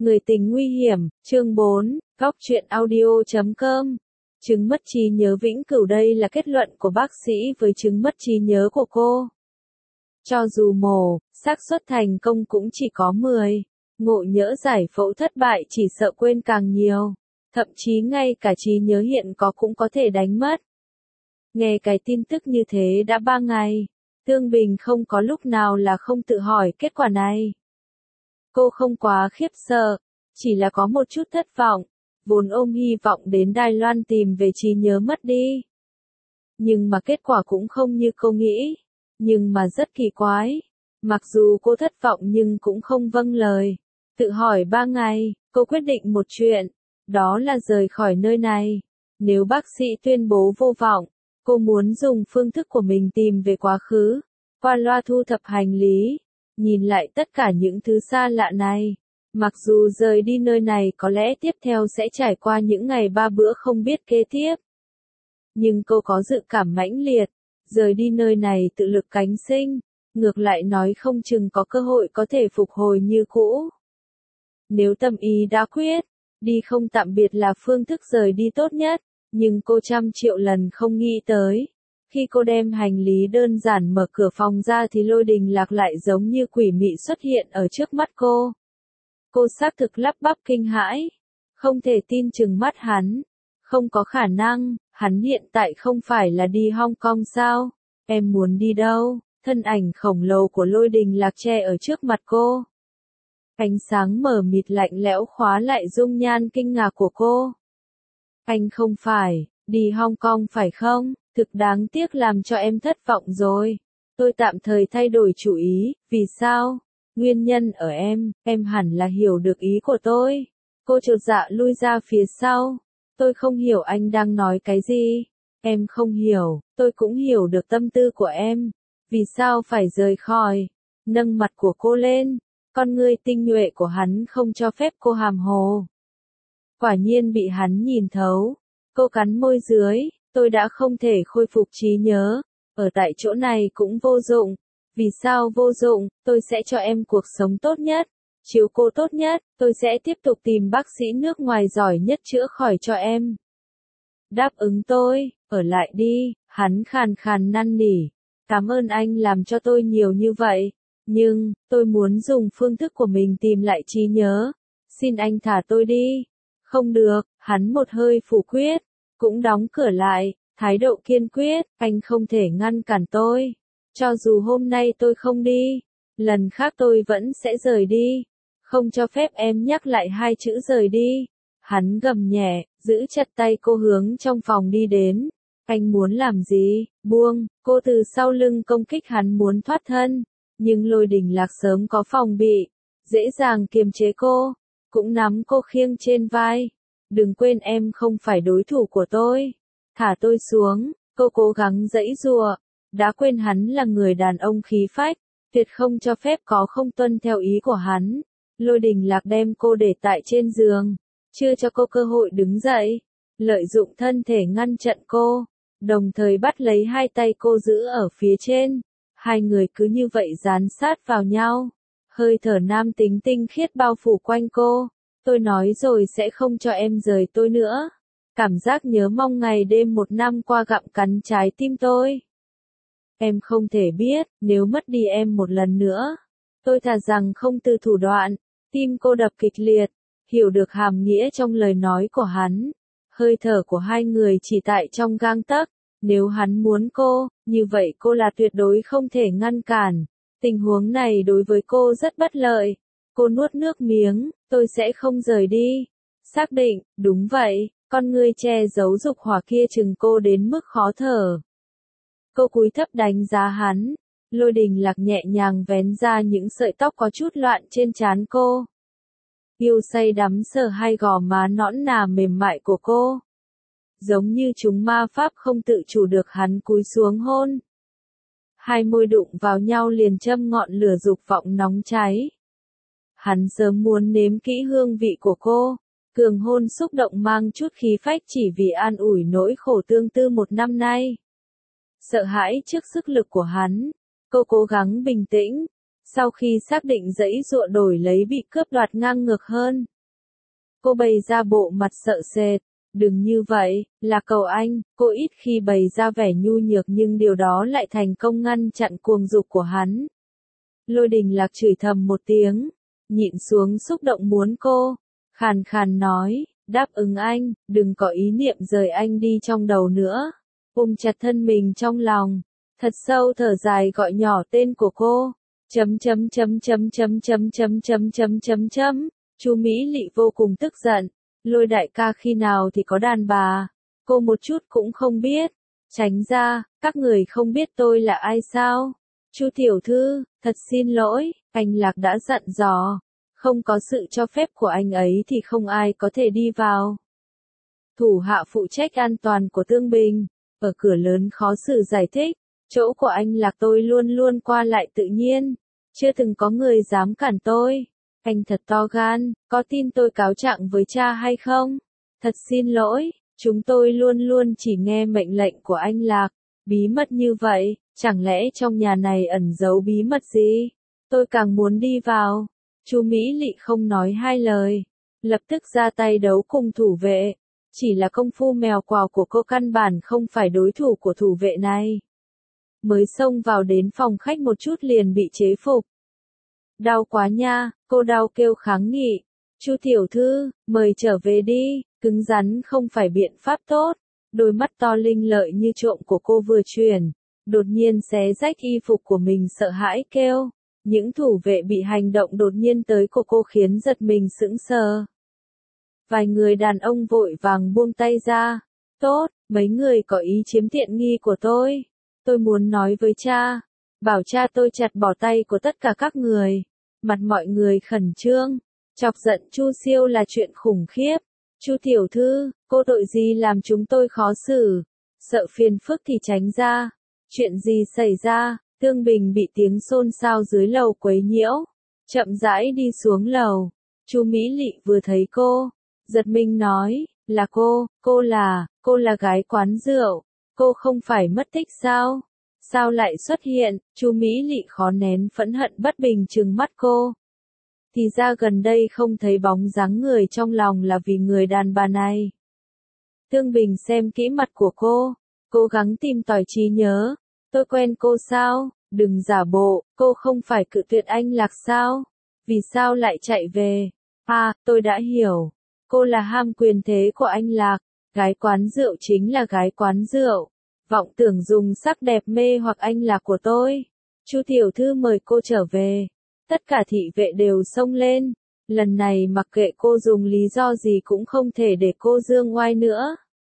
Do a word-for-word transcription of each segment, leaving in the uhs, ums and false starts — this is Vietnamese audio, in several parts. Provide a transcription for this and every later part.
Người tình nguy hiểm, chương bốn, góc truyện audio chấm com. Chứng mất trí nhớ vĩnh cửu. Đây là kết luận của bác sĩ với chứng mất trí nhớ của cô. Cho dù mổ, xác suất thành công cũng chỉ có mười. Ngộ nhỡ giải phẫu thất bại chỉ sợ quên càng nhiều. Thậm chí ngay cả trí nhớ hiện có cũng có thể đánh mất. Nghe cái tin tức như thế đã ba ngày. Tương Bình không có lúc nào là không tự hỏi kết quả này. Cô không quá khiếp sợ, chỉ là có một chút thất vọng, vốn ôm hy vọng đến Đài Loan tìm về trí nhớ mất đi. Nhưng mà kết quả cũng không như cô nghĩ, nhưng mà rất kỳ quái. Mặc dù cô thất vọng nhưng cũng không vâng lời. Tự hỏi ba ngày, cô quyết định một chuyện, đó là rời khỏi nơi này. Nếu bác sĩ tuyên bố vô vọng, cô muốn dùng phương thức của mình tìm về quá khứ, qua loa thu thập hành lý. Nhìn lại tất cả những thứ xa lạ này, mặc dù rời đi nơi này có lẽ tiếp theo sẽ trải qua những ngày ba bữa không biết kế tiếp. Nhưng cô có dự cảm mãnh liệt, rời đi nơi này tự lực cánh sinh, ngược lại nói không chừng có cơ hội có thể phục hồi như cũ. Nếu tâm ý đã quyết, đi không tạm biệt là phương thức rời đi tốt nhất, nhưng cô trăm triệu lần không nghĩ tới. Khi cô đem hành lý đơn giản mở cửa phòng ra thì Lôi Đình Lạc lại giống như quỷ mị xuất hiện ở trước mắt cô. Cô xác thực lắp bắp kinh hãi, không thể tin chừng mắt hắn. Không có khả năng, hắn hiện tại không phải là đi Hong Kong sao? Em muốn đi đâu? Thân ảnh khổng lồ của Lôi Đình Lạc che ở trước mặt cô. Ánh sáng mờ mịt lạnh lẽo khóa lại dung nhan kinh ngạc của cô. Anh không phải, đi Hong Kong phải không? Thực đáng tiếc làm cho em thất vọng rồi. Tôi tạm thời thay đổi chủ ý, vì sao? Nguyên nhân ở em, em hẳn là hiểu được ý của tôi. Cô chột dạ lui ra phía sau. Tôi không hiểu anh đang nói cái gì. Em không hiểu, tôi cũng hiểu được tâm tư của em. Vì sao phải rời khỏi? Nâng mặt của cô lên. Con ngươi tinh nhuệ của hắn không cho phép cô hàm hồ. Quả nhiên bị hắn nhìn thấu. Cô cắn môi dưới. Tôi đã không thể khôi phục trí nhớ, ở tại chỗ này cũng vô dụng. Vì sao vô dụng? Tôi sẽ cho em cuộc sống tốt nhất, chiếu cố tốt nhất, tôi sẽ tiếp tục tìm bác sĩ nước ngoài giỏi nhất chữa khỏi cho em. Đáp ứng tôi, ở lại đi, hắn khàn khàn năn nỉ. Cảm ơn anh làm cho tôi nhiều như vậy, nhưng, tôi muốn dùng phương thức của mình tìm lại trí nhớ. Xin anh thả tôi đi. Không được, hắn một hơi phủ quyết. Cũng đóng cửa lại, thái độ kiên quyết, anh không thể ngăn cản tôi. Cho dù hôm nay tôi không đi, lần khác tôi vẫn sẽ rời đi. Không cho phép em nhắc lại hai chữ rời đi. Hắn gầm nhẹ, giữ chặt tay cô hướng trong phòng đi đến. Anh muốn làm gì? Buông, cô từ sau lưng công kích hắn muốn thoát thân. Nhưng Lôi Đình Lạc sớm có phòng bị, dễ dàng kiềm chế cô, cũng nắm cô khiêng trên vai. Đừng quên em không phải đối thủ của tôi. Thả tôi xuống, cô cố gắng giãy giụa. Đã quên hắn là người đàn ông khí phách, tuyệt không cho phép có không tuân theo ý của hắn. Lôi Đình Lạc đem cô để tại trên giường, chưa cho cô cơ hội đứng dậy. Lợi dụng thân thể ngăn chặn cô, đồng thời bắt lấy hai tay cô giữ ở phía trên. Hai người cứ như vậy dán sát vào nhau. Hơi thở nam tính tinh khiết bao phủ quanh cô. Tôi nói rồi sẽ không cho em rời tôi nữa. Cảm giác nhớ mong ngày đêm một năm qua gặm cắn trái tim tôi. Em không thể biết, nếu mất đi em một lần nữa, tôi thà rằng không từ thủ đoạn. Tim cô đập kịch liệt, hiểu được hàm nghĩa trong lời nói của hắn. Hơi thở của hai người chỉ tại trong gang tấc. Nếu hắn muốn cô, như vậy cô là tuyệt đối không thể ngăn cản. Tình huống này đối với cô rất bất lợi. Cô nuốt nước miếng, tôi sẽ không rời đi. Xác định, đúng vậy, con ngươi che giấu dục hỏa kia chừng cô đến mức khó thở. Cô cúi thấp đánh giá hắn. Lôi Đình Lạc nhẹ nhàng vén ra những sợi tóc có chút loạn trên trán cô. Yêu say đắm sờ hai gò má nõn nà mềm mại của cô. Giống như chúng ma pháp không tự chủ được hắn cúi xuống hôn. Hai môi đụng vào nhau liền châm ngọn lửa dục vọng nóng cháy. Hắn sớm muốn nếm kỹ hương vị của cô. Cường hôn xúc động mang chút khí phách chỉ vì an ủi nỗi khổ tương tư một năm nay. Sợ hãi trước sức lực của hắn, cô cố gắng bình tĩnh. Sau khi xác định giãy giụa đổi lấy bị cướp đoạt ngang ngược hơn, cô bày ra bộ mặt sợ sệt. Đừng như vậy, là cầu anh, cô ít khi bày ra vẻ nhu nhược nhưng điều đó lại thành công ngăn chặn cuồng dục của hắn. Lôi Đình Lạc chửi thầm một tiếng, nhịn xuống xúc động muốn cô, khàn khàn nói, đáp ứng anh, đừng có ý niệm rời anh đi trong đầu nữa. Ôm chặt thân mình trong lòng, thật sâu thở dài gọi nhỏ tên của cô. Chấm chấm chấm chấm chấm chấm chấm chấm chấm chấm chấm. Chu Mỹ Lị vô cùng tức giận. Lôi đại ca khi nào thì có đàn bà? Cô một chút cũng không biết. Tránh ra, các người không biết tôi là ai sao? Chu tiểu thư, thật xin lỗi, anh Lạc đã dặn dò. Không có sự cho phép của anh ấy thì không ai có thể đi vào. Thủ hạ phụ trách an toàn của Tương Bình, ở cửa lớn khó xử giải thích. Chỗ của anh Lạc tôi luôn luôn qua lại tự nhiên. Chưa từng có người dám cản tôi. Anh thật to gan, có tin tôi cáo trạng với cha hay không? Thật xin lỗi, chúng tôi luôn luôn chỉ nghe mệnh lệnh của anh Lạc. Bí mật như vậy, chẳng lẽ trong nhà này ẩn giấu bí mật gì? Tôi càng muốn đi vào. Chu Mỹ Lị không nói hai lời, lập tức ra tay đấu cùng thủ vệ. Chỉ là công phu mèo quào của cô căn bản không phải đối thủ của thủ vệ này. Mới xông vào đến phòng khách một chút liền bị chế phục. Đau quá nha, cô đau kêu kháng nghị. Chu tiểu thư, mời trở về đi, cứng rắn không phải biện pháp tốt. Đôi mắt to linh lợi như trộm của cô vừa chuyển, đột nhiên xé rách y phục của mình sợ hãi kêu. Những thủ vệ bị hành động đột nhiên tới của cô khiến giật mình sững sờ. Vài người đàn ông vội vàng buông tay ra. Tốt, mấy người có ý chiếm tiện nghi của tôi. Tôi muốn nói với cha, bảo cha tôi chặt bỏ tay của tất cả các người. Mặt mọi người khẩn trương, chọc giận Chu Siêu là chuyện khủng khiếp. Chu tiểu thư, cô tội gì làm chúng tôi khó xử? Sợ phiền phức thì tránh ra. Chuyện gì xảy ra? Tương Bình bị tiếng xôn xao dưới lầu quấy nhiễu, chậm rãi đi xuống lầu. Chu Mỹ Lị vừa thấy cô, giật mình nói, là cô, cô là, cô là gái quán rượu, cô không phải mất tích sao? Sao lại xuất hiện? Chu Mỹ Lị khó nén phẫn hận bất bình trừng mắt cô. Thì ra gần đây không thấy bóng dáng người trong lòng là vì người đàn bà này. Tương Bình xem kỹ mặt của cô, cố gắng tìm tòi trí nhớ. Tôi quen cô sao? Đừng giả bộ, cô không phải cự tuyệt anh Lạc sao? Vì sao lại chạy về? À, tôi đã hiểu. Cô là ham quyền thế của anh Lạc. Gái quán rượu chính là gái quán rượu. Vọng tưởng dùng sắc đẹp mê hoặc anh Lạc của tôi. Chu tiểu thư mời cô trở về. Tất cả thị vệ đều xông lên. Lần này mặc kệ cô dùng lý do gì cũng không thể để cô dương oai nữa.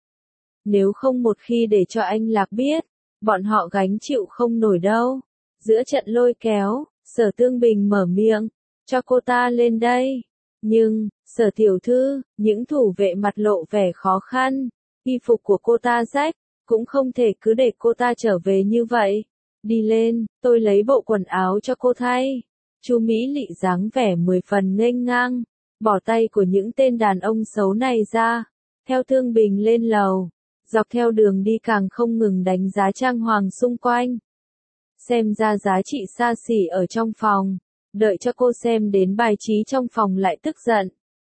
Nếu không một khi để cho anh Lạc biết, bọn họ gánh chịu không nổi đâu. Giữa trận lôi kéo, Sở Tương Bình mở miệng, cho cô ta lên đây. Nhưng, Sở tiểu thư, những thủ vệ mặt lộ vẻ khó khăn, y phục của cô ta rách, cũng không thể cứ để cô ta trở về như vậy. Đi lên, tôi lấy bộ quần áo cho cô thay. Chu Mỹ Lị dáng vẻ mười phần nghênh ngang, bỏ tay của những tên đàn ông xấu này ra, theo Tương Bình lên lầu. Dọc theo đường đi càng không ngừng đánh giá trang hoàng xung quanh. Xem ra giá trị xa xỉ ở trong phòng, đợi cho cô xem đến bài trí trong phòng lại tức giận.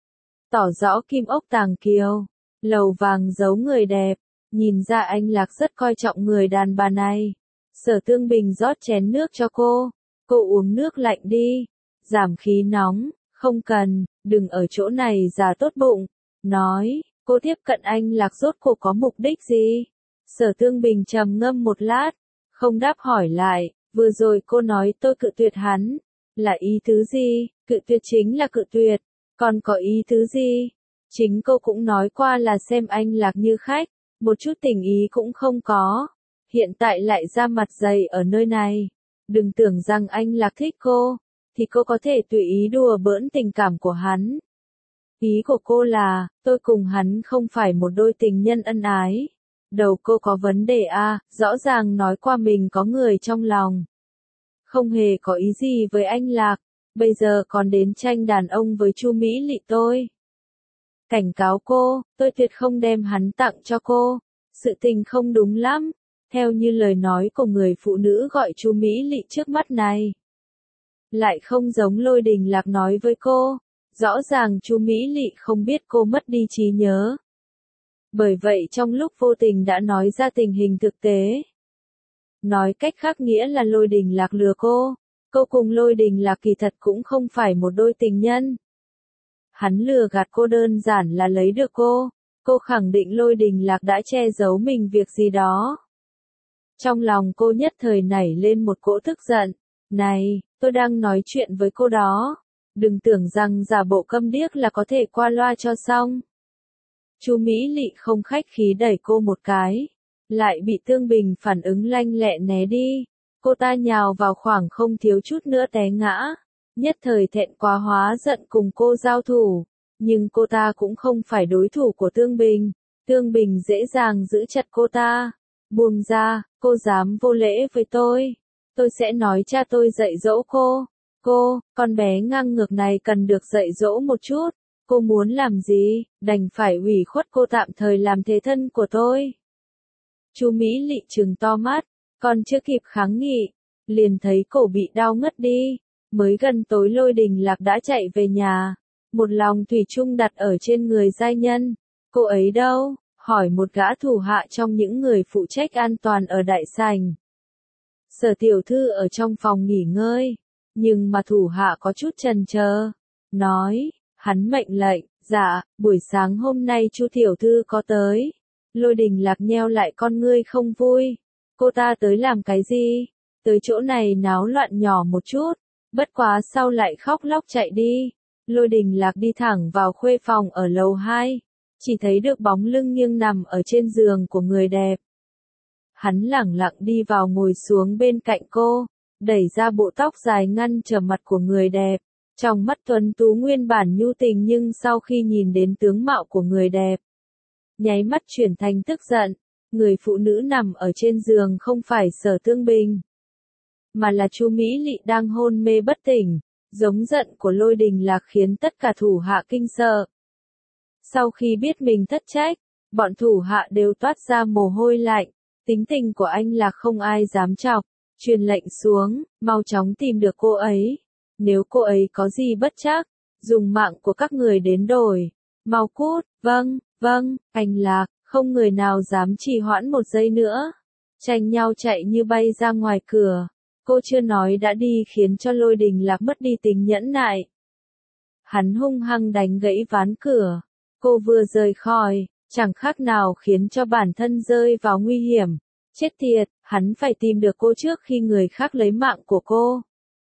Tỏ rõ kim ốc tàng kiều, lầu vàng giấu người đẹp, nhìn ra anh Lạc rất coi trọng người đàn bà này. Sở Tương Bình rót chén nước cho cô, cô uống nước lạnh đi, giảm khí nóng, không cần, đừng ở chỗ này giả tốt bụng, nói. Cô tiếp cận anh Lạc rốt cuộc có mục đích gì? Sở Tương Bình trầm ngâm một lát, không đáp hỏi lại, vừa rồi cô nói tôi cự tuyệt hắn, là ý tứ gì? Cự tuyệt chính là cự tuyệt, còn có ý tứ gì? Chính cô cũng nói qua là xem anh Lạc như khách, một chút tình ý cũng không có, hiện tại lại ra mặt dày ở nơi này. Đừng tưởng rằng anh Lạc thích cô, thì cô có thể tùy ý đùa bỡn tình cảm của hắn. Ý của cô là, tôi cùng hắn không phải một đôi tình nhân ân ái. Đầu cô có vấn đề à, rõ ràng nói qua mình có người trong lòng. Không hề có ý gì với anh Lạc, bây giờ còn đến tranh đàn ông với Chu Mỹ Lị tôi. Cảnh cáo cô, tôi tuyệt không đem hắn tặng cho cô. Sự tình không đúng lắm, theo như lời nói của người phụ nữ gọi Chu Mỹ Lị trước mắt này. lại không giống Lôi Đình Lạc nói với cô. Rõ ràng Chu Mỹ Lị không biết cô mất đi trí nhớ. Bởi vậy trong lúc vô tình đã nói ra tình hình thực tế. Nói cách khác nghĩa là Lôi Đình Lạc lừa cô. Cô cùng Lôi Đình Lạc kỳ thật cũng không phải một đôi tình nhân. Hắn lừa gạt cô đơn giản là lấy được cô. Cô khẳng định Lôi Đình Lạc đã che giấu mình việc gì đó. Trong lòng cô nhất thời nảy lên một cỗ tức giận. Này, tôi đang nói chuyện với cô đó. Đừng tưởng rằng giả bộ câm điếc là có thể qua loa cho xong. Chu Mỹ Lị không khách khí đẩy cô một cái. Lại bị Tương Bình phản ứng lanh lẹ né đi. Cô ta nhào vào khoảng không thiếu chút nữa té ngã. Nhất thời thẹn quá hóa giận cùng cô giao thủ. Nhưng cô ta cũng không phải đối thủ của Tương Bình. Tương Bình dễ dàng giữ chặt cô ta. Buông ra, cô dám vô lễ với tôi. Tôi sẽ nói cha tôi dạy dỗ cô. Cô, con bé ngang ngược này cần được dạy dỗ một chút. Cô muốn làm gì, đành phải ủy khuất cô tạm thời làm thế thân của tôi. Chu Mỹ Lị trừng to mắt, còn chưa kịp kháng nghị, liền thấy cổ bị đau ngất đi. Mới gần tối Lôi Đình Lạc đã chạy về nhà, một lòng thủy chung đặt ở trên người giai nhân. Cô ấy đâu? Hỏi một gã thủ hạ trong những người phụ trách an toàn ở đại sảnh. Sở tiểu thư ở trong phòng nghỉ ngơi, nhưng mà thủ hạ có chút chần chờ, nói, hắn mệnh lệnh, dạ, buổi sáng hôm nay Chu tiểu thư có tới. Lôi Đình Lạc nheo lại con ngươi không vui. Cô ta tới làm cái gì? Tới chỗ này náo loạn nhỏ một chút, bất quá sau lại khóc lóc chạy đi. Lôi Đình Lạc đi thẳng vào khuê phòng ở lầu hai, chỉ thấy được bóng lưng nghiêng nằm ở trên giường của người đẹp. Hắn lẳng lặng đi vào ngồi xuống bên cạnh cô, đẩy ra bộ tóc dài ngăn trở mặt của người đẹp. Trong mắt tuấn tú nguyên bản nhu tình nhưng sau khi nhìn đến tướng mạo của người đẹp, nháy mắt chuyển thành tức giận. Người phụ nữ nằm ở trên giường không phải Sở Tương Bình, mà là Chu Mỹ Lị đang hôn mê bất tỉnh. Giống giận của Lôi Đình Lạc khiến tất cả thủ hạ kinh sợ. Sau khi biết mình thất trách, bọn thủ hạ đều toát ra mồ hôi lạnh. Tính tình của anh là không ai dám chọc. Truyền lệnh xuống, mau chóng tìm được cô ấy. Nếu cô ấy có gì bất trắc, dùng mạng của các người đến đổi. Mau cút, vâng, vâng, anh Lạc, không người nào dám trì hoãn một giây nữa. Tranh nhau chạy như bay ra ngoài cửa. Cô chưa nói đã đi khiến cho Lôi Đình Lạc mất đi tính nhẫn nại. Hắn hung hăng đánh gãy ván cửa. Cô vừa rời khỏi, chẳng khác nào khiến cho bản thân rơi vào nguy hiểm. Chết tiệt, hắn phải tìm được cô trước khi người khác lấy mạng của cô.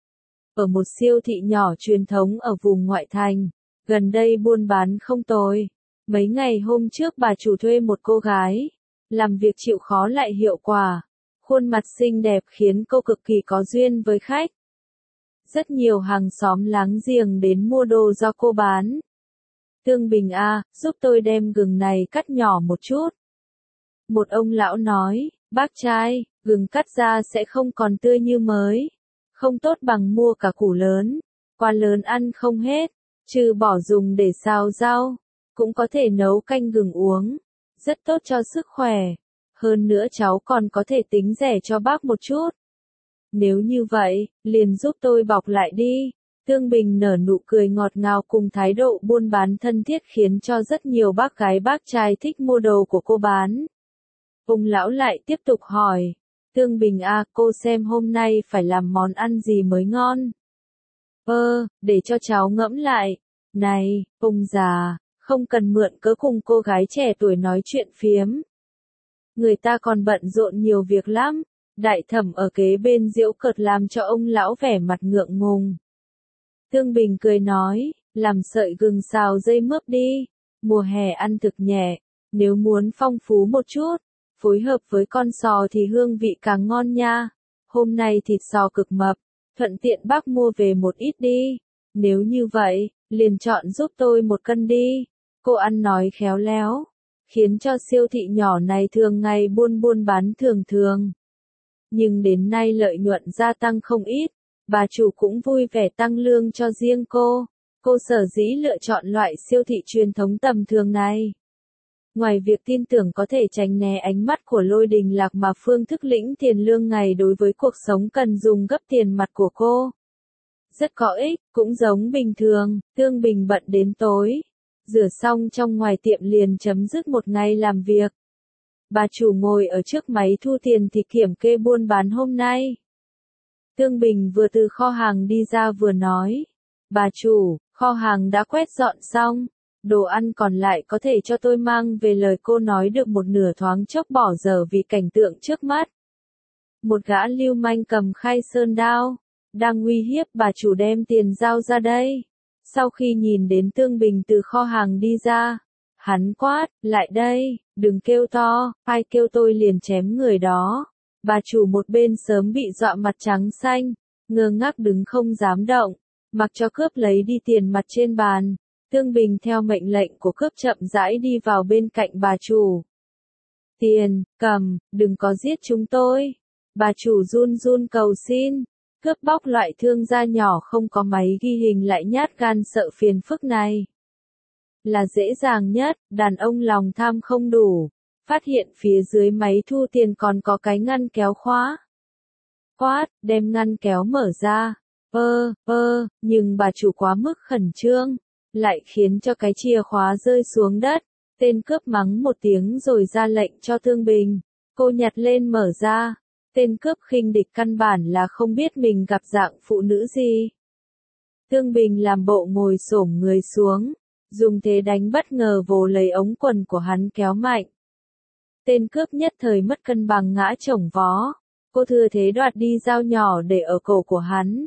Ở một siêu thị nhỏ truyền thống ở vùng ngoại thành, gần đây buôn bán không tồi. Mấy ngày hôm trước bà chủ thuê một cô gái, làm việc chịu khó lại hiệu quả. Khuôn mặt xinh đẹp khiến cô cực kỳ có duyên với khách. Rất nhiều hàng xóm láng giềng đến mua đồ do cô bán. Tương Bình à, giúp tôi đem gừng này cắt nhỏ một chút. Một ông lão nói, bác trai, gừng cắt ra sẽ không còn tươi như mới. Không tốt bằng mua cả củ lớn. Quả lớn ăn không hết, trừ bỏ dùng để xào rau. Cũng có thể nấu canh gừng uống. Rất tốt cho sức khỏe. Hơn nữa cháu còn có thể tính rẻ cho bác một chút. Nếu như vậy, liền giúp tôi bọc lại đi. Tương Bình nở nụ cười ngọt ngào cùng thái độ buôn bán thân thiết khiến cho rất nhiều bác gái bác trai thích mua đồ của cô bán. Ông lão lại tiếp tục hỏi. Tương Bình à, cô xem hôm nay phải làm món ăn gì mới ngon. Ơ, để cho cháu ngẫm lại. Này, ông già, không cần mượn cớ cùng cô gái trẻ tuổi nói chuyện phiếm. Người ta còn bận rộn nhiều việc lắm. Đại thẩm ở kế bên giễu cợt làm cho ông lão vẻ mặt ngượng ngùng. Tương Bình cười nói, làm sợi gừng xào dây mướp đi. Mùa hè ăn thực nhẹ, nếu muốn phong phú một chút, phối hợp với con sò thì hương vị càng ngon nha. Hôm nay thịt sò cực mập, thuận tiện bác mua về một ít đi. Nếu như vậy, liền chọn giúp tôi một cân đi. Cô ăn nói khéo léo, khiến cho siêu thị nhỏ này thường ngày buôn buôn bán thường thường. Nhưng đến nay lợi nhuận gia tăng không ít, bà chủ cũng vui vẻ tăng lương cho riêng cô. Cô sở dĩ lựa chọn loại siêu thị truyền thống tầm thường này. Ngoài việc tin tưởng có thể tránh né ánh mắt của Lôi Đình Lạc mà phương thức lĩnh tiền lương ngày đối với cuộc sống cần dùng gấp tiền mặt của cô. rất có ích, cũng giống bình thường, Tương Bình bận đến tối. Rửa xong trong ngoài tiệm liền chấm dứt một ngày làm việc. Bà chủ ngồi ở trước máy thu tiền thì kiểm kê buôn bán hôm nay. Tương Bình vừa từ kho hàng đi ra vừa nói. Bà chủ, kho hàng đã quét dọn xong. Đồ ăn còn lại có thể cho tôi mang về, lời cô nói được một nửa thoáng chốc bỏ dở vì cảnh tượng trước mắt. Một gã lưu manh cầm khai sơn đao, đang uy hiếp bà chủ đem tiền giao ra đây. Sau khi nhìn đến Tương Bình từ kho hàng đi ra, hắn quát, lại đây, đừng kêu to, ai kêu tôi liền chém người đó. Bà chủ một bên sớm bị dọa mặt trắng xanh, ngơ ngác đứng không dám động, mặc cho cướp lấy đi tiền mặt trên bàn. Tương Bình theo mệnh lệnh của cướp chậm rãi đi vào bên cạnh bà chủ. Tiền, cầm, đừng có giết chúng tôi. Bà chủ run run cầu xin. Cướp bóc loại thương gia nhỏ không có máy ghi hình lại nhát gan sợ phiền phức này. Là dễ dàng nhất, đàn ông lòng tham không đủ. Phát hiện phía dưới máy thu tiền còn có cái ngăn kéo khóa. Quát, đem ngăn kéo mở ra. Ơ, ơ, nhưng bà chủ quá mức khẩn trương, lại khiến cho cái chìa khóa rơi xuống đất. Tên cướp mắng một tiếng rồi ra lệnh cho Tương Bình. Cô nhặt lên mở ra. Tên cướp khinh địch căn bản là không biết mình gặp dạng phụ nữ gì. Tương Bình làm bộ ngồi xổm người xuống, dùng thế đánh bất ngờ vồ lấy ống quần của hắn kéo mạnh. Tên cướp nhất thời mất cân bằng ngã chồng vó. Cô thừa thế đoạt đi dao nhỏ để ở cổ của hắn.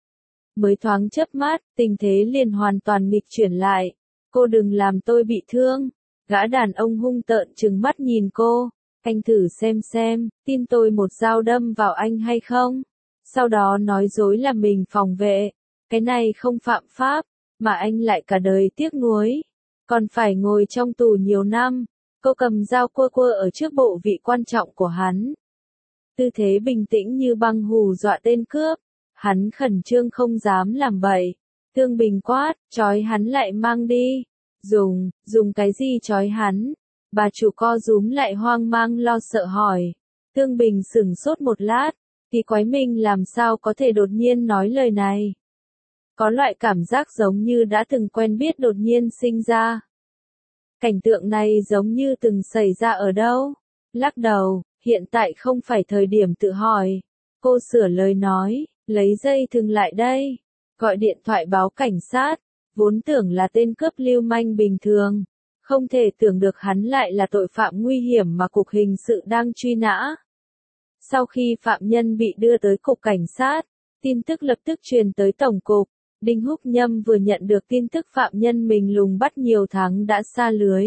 Mới thoáng chớp mắt, tình thế liền hoàn toàn nghịch chuyển lại. Cô đừng làm tôi bị thương. Gã đàn ông hung tợn trừng mắt nhìn cô. Anh thử xem xem, tin tôi một dao đâm vào anh hay không? Sau đó nói dối là mình phòng vệ. Cái này không phạm pháp, mà anh lại cả đời tiếc nuối. Còn phải ngồi trong tù nhiều năm. Cô cầm dao quơ quơ ở trước bộ vị quan trọng của hắn. Tư thế bình tĩnh như băng hù dọa tên cướp. Hắn khẩn trương không dám làm bậy. Tương Bình quát, trói hắn lại mang đi. Dùng, dùng cái gì trói hắn? Bà chủ co rúm lại hoang mang lo sợ hỏi. Tương Bình sửng sốt một lát, thì quái mình làm sao có thể đột nhiên nói lời này. Có loại cảm giác giống như đã từng quen biết đột nhiên sinh ra. Cảnh tượng này giống như từng xảy ra ở đâu? Lắc đầu, hiện tại không phải thời điểm tự hỏi. Cô sửa lời nói, lấy dây thừng lại đây. Gọi điện thoại báo cảnh sát. Vốn tưởng là tên cướp lưu manh bình thường. Không thể tưởng được hắn lại là tội phạm nguy hiểm mà cục hình sự đang truy nã. Sau khi phạm nhân bị đưa tới cục cảnh sát, tin tức lập tức truyền tới tổng cục. Đinh Húc Nhâm vừa nhận được tin tức phạm nhân mình lùng bắt nhiều tháng đã sa lưới.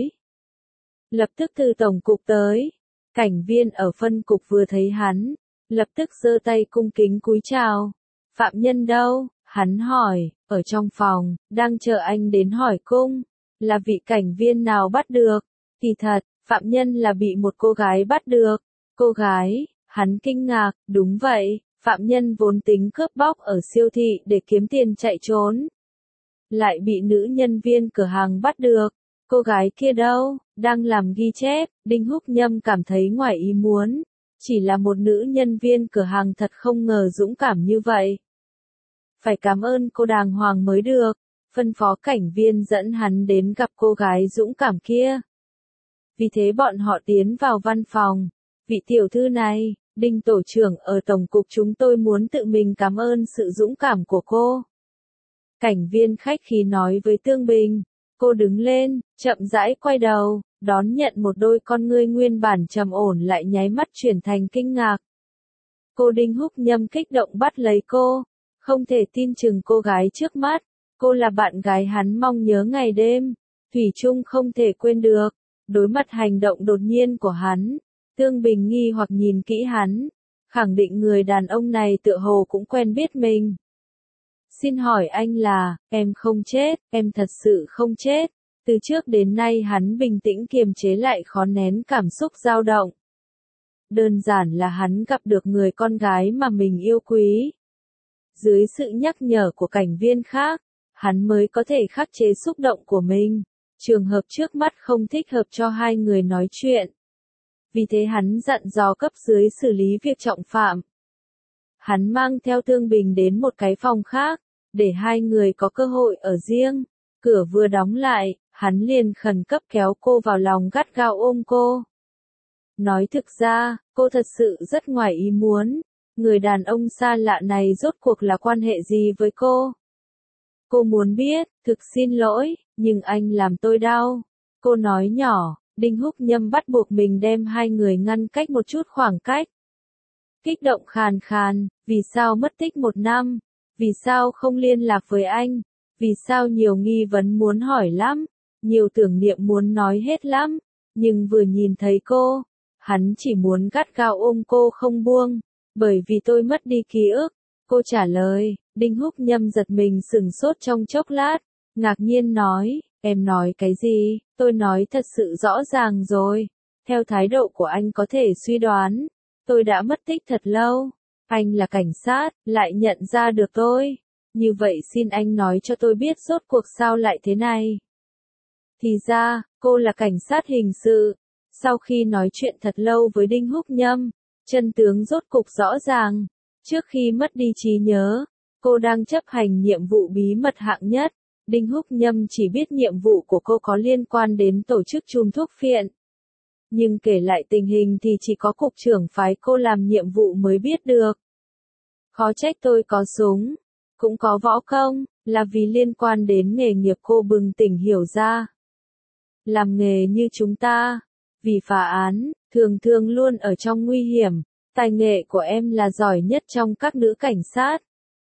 Lập tức từ tổng cục tới. Cảnh viên ở phân cục vừa thấy hắn, lập tức giơ tay cung kính cúi chào. Phạm nhân đâu? Hắn hỏi, ở trong phòng, đang chờ anh đến hỏi cung. Là vị cảnh viên nào bắt được? Kỳ thật, phạm nhân là bị một cô gái bắt được. Cô gái, hắn kinh ngạc, đúng vậy, phạm nhân vốn tính cướp bóc ở siêu thị để kiếm tiền chạy trốn. Lại bị nữ nhân viên cửa hàng bắt được. Cô gái kia đâu? Đang làm ghi chép. Đinh Húc Nhâm cảm thấy ngoài ý muốn. Chỉ là một nữ nhân viên cửa hàng thật không ngờ dũng cảm như vậy. Phải cảm ơn cô đàng hoàng mới được. Phân phó cảnh viên dẫn hắn đến gặp cô gái dũng cảm kia. Vì thế bọn họ tiến vào văn phòng. Vị tiểu thư này, Đinh tổ trưởng ở tổng cục chúng tôi muốn tự mình cảm ơn sự dũng cảm của cô. Cảnh viên khách khí nói với Tương Bình. Cô đứng lên, chậm rãi quay đầu, đón nhận một đôi con ngươi nguyên bản trầm ổn lại nháy mắt chuyển thành kinh ngạc. Cô Đinh Húc Nhâm kích động bắt lấy cô. Không thể tin chừng cô gái trước mắt. Cô là bạn gái hắn mong nhớ ngày đêm. Thủy chung không thể quên được. Đối mặt hành động đột nhiên của hắn. Tương Bình nghi hoặc nhìn kỹ hắn. Khẳng định người đàn ông này tựa hồ cũng quen biết mình. Xin hỏi anh là, em không chết, em thật sự không chết. Từ trước đến nay hắn bình tĩnh kiềm chế lại khó nén cảm xúc dao động. Đơn giản là hắn gặp được người con gái mà mình yêu quý. Dưới sự nhắc nhở của cảnh viên khác, hắn mới có thể khắc chế xúc động của mình. Trường hợp trước mắt không thích hợp cho hai người nói chuyện. Vì thế hắn dặn dò cấp dưới xử lý việc trọng phạm. Hắn mang theo Tương Bình đến một cái phòng khác. để hai người có cơ hội ở riêng. Cửa vừa đóng lại, hắn liền khẩn cấp kéo cô vào lòng gắt gao ôm cô. Nói thực ra, cô thật sự rất ngoài ý muốn, người đàn ông xa lạ này rốt cuộc là quan hệ gì với cô. Cô muốn biết, thực xin lỗi, nhưng anh làm tôi đau. Cô nói nhỏ, Đinh Húc Nhâm bắt buộc mình đem hai người ngăn cách một chút khoảng cách. Kích động khàn khàn, vì sao mất tích một năm? Vì sao không liên lạc với anh? Vì sao nhiều nghi vấn muốn hỏi lắm? Nhiều tưởng niệm muốn nói hết lắm? Nhưng vừa nhìn thấy cô, hắn chỉ muốn gắt gao ôm cô không buông. Bởi vì tôi mất đi ký ức. Cô trả lời, Đinh Húc Nhâm giật mình sửng sốt trong chốc lát, ngạc nhiên nói, em nói cái gì? Tôi nói thật sự rõ ràng rồi. Theo thái độ của anh có thể suy đoán, tôi đã mất tích thật lâu. Anh là cảnh sát, lại nhận ra được tôi. Như vậy xin anh nói cho tôi biết rốt cuộc sao lại thế này. Thì ra, cô là cảnh sát hình sự. Sau khi nói chuyện thật lâu với Đinh Húc Nhâm, chân tướng rốt cục rõ ràng. Trước khi mất đi trí nhớ, cô đang chấp hành nhiệm vụ bí mật hạng nhất. Đinh Húc Nhâm chỉ biết nhiệm vụ của cô có liên quan đến tổ chức chùm thuốc phiện. Nhưng kể lại tình hình thì chỉ có cục trưởng phái cô làm nhiệm vụ mới biết được. Khó trách tôi có súng, cũng có võ công, là vì liên quan đến nghề nghiệp cô bừng tỉnh hiểu ra. Làm nghề như chúng ta, vì phá án, thường thường luôn ở trong nguy hiểm, tài nghệ của em là giỏi nhất trong các nữ cảnh sát.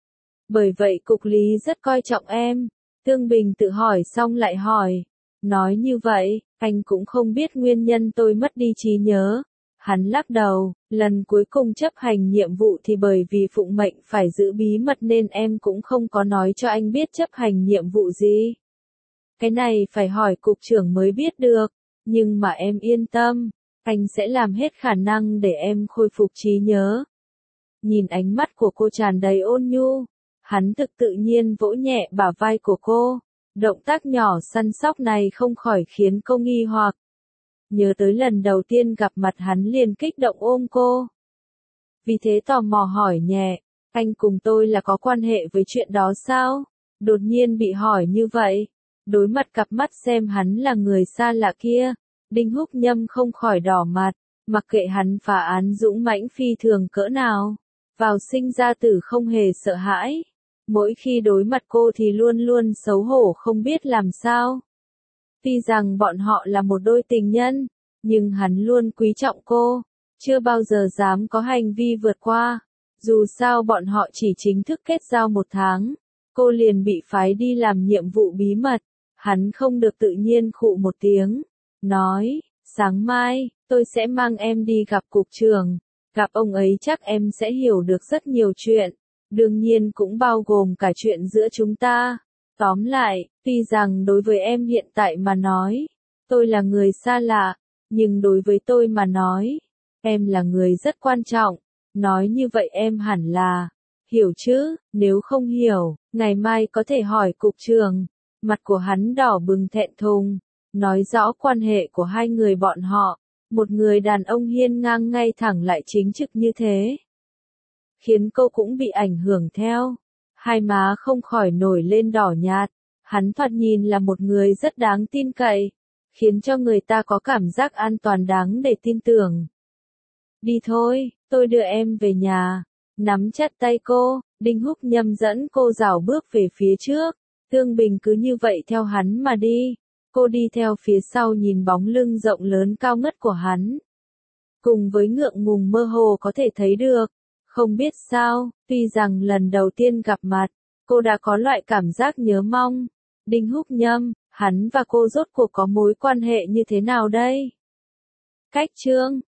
Bởi vậy cục lý rất coi trọng em. Tương Bình tự hỏi xong lại hỏi. Nói như vậy, anh cũng không biết nguyên nhân tôi mất đi trí nhớ. Hắn lắc đầu, lần cuối cùng chấp hành nhiệm vụ thì bởi vì phụng mệnh phải giữ bí mật nên em cũng không có nói cho anh biết chấp hành nhiệm vụ gì. Cái này phải hỏi cục trưởng mới biết được, nhưng mà em yên tâm, anh sẽ làm hết khả năng để em khôi phục trí nhớ. Nhìn ánh mắt của cô tràn đầy ôn nhu, hắn thực tự nhiên vỗ nhẹ bả vai của cô. Động tác nhỏ săn sóc này không khỏi khiến cô nghi hoặc. Nhớ tới lần đầu tiên gặp mặt hắn liền kích động ôm cô. Vì thế tò mò hỏi nhẹ, anh cùng tôi là có quan hệ với chuyện đó sao? Đột nhiên bị hỏi như vậy. Đối mặt cặp mắt xem hắn là người xa lạ kia. Đinh Húc Nhâm không khỏi đỏ mặt, mặc kệ hắn phá án dũng mãnh phi thường cỡ nào. Vào sinh ra tử không hề sợ hãi. Mỗi khi đối mặt cô thì luôn luôn xấu hổ không biết làm sao. Tuy rằng bọn họ là một đôi tình nhân, nhưng hắn luôn quý trọng cô, chưa bao giờ dám có hành vi vượt qua. Dù sao bọn họ chỉ chính thức kết giao một tháng, cô liền bị phái đi làm nhiệm vụ bí mật. Hắn không được tự nhiên khụ một tiếng, nói, sáng mai, tôi sẽ mang em đi gặp cục trưởng. Gặp ông ấy chắc em sẽ hiểu được rất nhiều chuyện. Đương nhiên cũng bao gồm cả chuyện giữa chúng ta. Tóm lại, tuy rằng đối với em hiện tại mà nói, tôi là người xa lạ, nhưng đối với tôi mà nói, em là người rất quan trọng. Nói như vậy em hẳn là hiểu chứ, nếu không hiểu, ngày mai có thể hỏi cục trưởng. Mặt của hắn đỏ bừng thẹn thùng, nói rõ quan hệ của hai người bọn họ. Một người đàn ông hiên ngang ngay thẳng lại chính trực như thế, khiến cô cũng bị ảnh hưởng theo. Hai má không khỏi nổi lên đỏ nhạt. Hắn thoạt nhìn là một người rất đáng tin cậy, khiến cho người ta có cảm giác an toàn đáng để tin tưởng. Đi thôi, tôi đưa em về nhà. Nắm chặt tay cô, Đinh Húc Nhâm dẫn cô rảo bước về phía trước. Tương Bình cứ như vậy theo hắn mà đi. Cô đi theo phía sau nhìn bóng lưng rộng lớn cao ngất của hắn. Cùng với ngượng ngùng mơ hồ có thể thấy được. Không biết sao, tuy rằng lần đầu tiên gặp mặt, cô đã có loại cảm giác nhớ mong. Đinh Húc Nhâm, hắn và cô rốt cuộc có mối quan hệ như thế nào đây? Cách chương